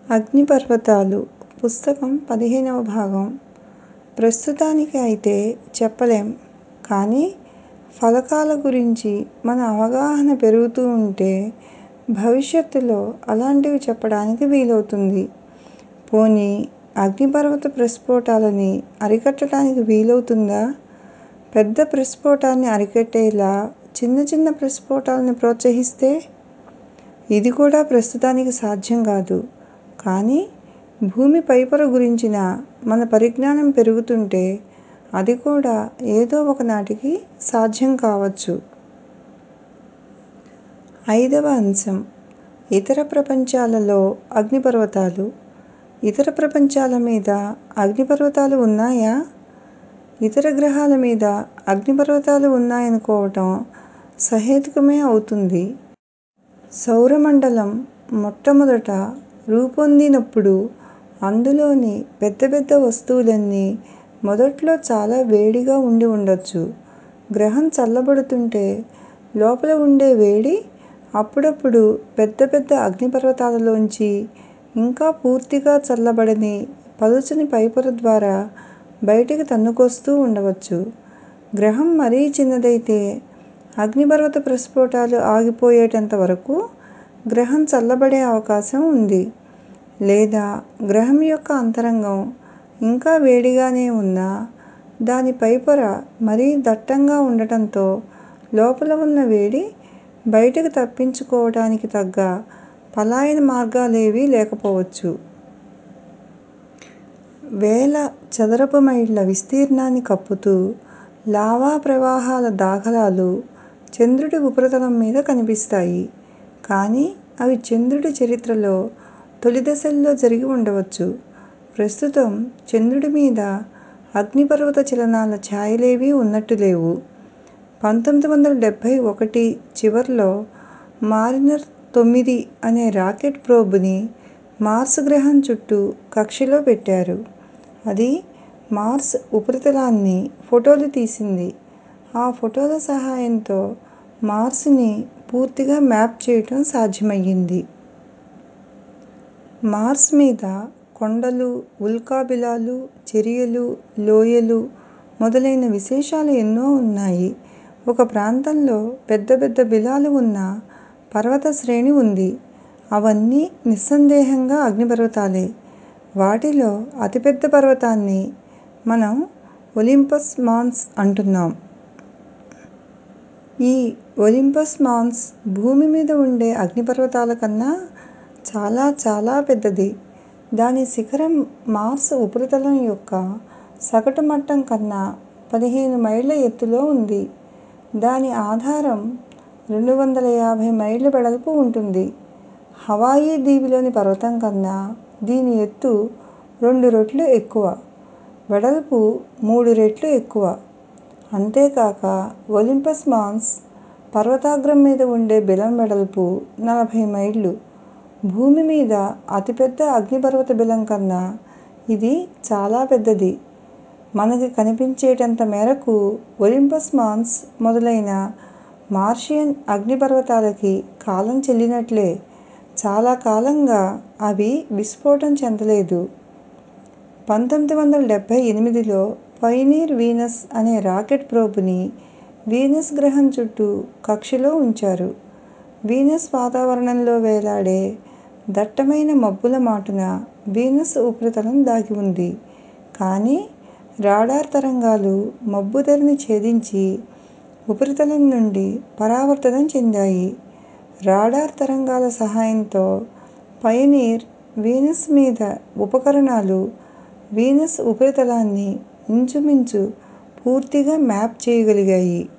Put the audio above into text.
అగ్నిపర్వతాలు పుస్తకం 15వ భాగం. ప్రస్తుతానికి అయితే చెప్పలేం, కానీ ఫలకాల గురించి మన అవగాహన పెరుగుతూ ఉంటే భవిష్యత్తులో అలాంటివి చెప్పడానికి వీలవుతుంది. పోనీ అగ్నిపర్వత ప్రస్ఫోటాలని అరికట్టడానికి వీలవుతుందా? పెద్ద ప్రస్ఫోటాన్ని అరికట్టేలా చిన్న చిన్న ప్రస్ఫోటాలని ప్రోత్సహిస్తే? ఇది కూడా ప్రస్తుతానికి సాధ్యం కాదు. కానీ భూమి పైపొర గురించిన మన పరిజ్ఞానం పెరుగుతుంటే అది కూడా ఏదో ఒకనాటికి సాధ్యం కావచ్చు. 5వ అంశం, ఇతర ప్రపంచాలలో అగ్నిపర్వతాలు. ఇతర ప్రపంచాల మీద అగ్నిపర్వతాలు ఉన్నాయా? ఇతర గ్రహాల మీద అగ్నిపర్వతాలు ఉన్నాయనుకోవటం సహేతుకమే అవుతుంది. సౌరమండలం మొట్టమొదట రూపొందినప్పుడు అందులోని పెద్ద పెద్ద వస్తువులన్నీ మొదట్లో చాలా వేడిగా ఉండి ఉండొచ్చు. గ్రహం చల్లబడుతుంటే లోపల ఉండే వేడి అప్పుడప్పుడు పెద్ద పెద్ద అగ్నిపర్వతాలలోంచి ఇంకా పూర్తిగా చల్లబడని పలుచని పైపొర ద్వారా బయటికి తన్నుకొస్తూ ఉండవచ్చు. గ్రహం మరీ చిన్నదైతే అగ్నిపర్వత ప్రస్ఫోటాలు ఆగిపోయేటంత వరకు గ్రహం చల్లబడే అవకాశం ఉంది. లేదా గ్రహం యొక్క అంతరంగం ఇంకా వేడిగానే ఉన్నా దాని పైపొర మరీ దట్టంగా ఉండటంతో లోపల ఉన్న వేడి బయటకు తప్పించుకోవటానికి తగ్గ పలాయన మార్గాలేవీ లేకపోవచ్చు. వేల చదరపు మైళ్ళ విస్తీర్ణాన్ని కప్పుతూ లావా ప్రవాహాల దాఖలాలు చంద్రుడి ఉపరితలం మీద కనిపిస్తాయి. కానీ అవి చంద్రుడి చరిత్రలో తొలి దశల్లో జరిగి ఉండవచ్చు. ప్రస్తుతం చంద్రుడి మీద అగ్నిపర్వత చలనాల ఛాయలేవీ ఉన్నట్టు లేవు. 1971 చివర్లో మారినర్ 9 అనే రాకెట్ ప్రోబ్ని మార్స్ గ్రహం చుట్టూ కక్షలో పెట్టారు. అది మార్స్ ఉపరితలాన్ని ఫోటోలు తీసింది. ఆ ఫోటోల సహాయంతో మార్స్ని పూర్తిగా మ్యాప్ చేయటం సాధ్యమయ్యింది. మార్స్ మీద కొండలు, ఉల్కాపిలాలు, చరియలు, లోయలు మొదలైన విశేషాలు ఎన్నో ఉన్నాయి. ఒక ప్రాంతంలో పెద్ద పెద్ద బిలాలు ఉన్న పర్వత శ్రేణి ఉంది. అవన్నీ నిస్సందేహంగా అగ్నిపర్వతాలే. వాటిలో అతిపెద్ద పర్వతాన్ని మనం ఒలింపస్ మాన్స్ అంటున్నాం. ఈ ఒలింపస్ మాన్స్ భూమి మీద ఉండే అగ్నిపర్వతాల కన్నా చాలా చాలా పెద్దది. దాని శిఖరం మార్స్ ఉపరితలం యొక్క సగటు మట్టం కన్నా 15 మైళ్ళ ఎత్తులో ఉంది. దాని ఆధారం 250 మైళ్ళ వెడల్పు ఉంటుంది. హవాయి దీవిలోని పర్వతం కన్నా దీని ఎత్తు 2 రెట్లు ఎక్కువ, వెడల్పు 3 రెట్లు ఎక్కువ. అంతేకాక ఒలింపస్ మాన్స్ పర్వతాగ్రం మీద ఉండే బిలం వెడల్పు 40 మైళ్ళు. భూమి మీద అతిపెద్ద అగ్నిపర్వత బిలం కన్నా ఇది చాలా పెద్దది. మనకి కనిపించేటంత మేరకు ఒలింపస్ మాన్స్ మొదలైన మార్షియన్ అగ్నిపర్వతాలకి కాలం చెల్లినట్లే. చాలా కాలంగా అవి విస్ఫోటం చెందలేదు. 1978లో పయనీర్ వీనస్ అనే రాకెట్ ప్రోబ్ని వీనస్ గ్రహం చుట్టూ కక్షలో ఉంచారు. వీనస్ వాతావరణంలో వేలాడే దట్టమైన మబ్బుల మాటున వీనస్ ఉపరితలం దాగి ఉంది. కానీ రాడార్ తరంగాలు మబ్బు తెరని ఛేదించి ఉపరితలం నుండి పరావర్తనం చెందాయి. రాడార్ తరంగాల సహాయంతో పయనీర్ వీనస్ మీద ఉపకరణాలు వీనస్ ఉపరితలాన్ని ఇంచుమించు పూర్తిగా మ్యాప్ చేయగలిగాయి.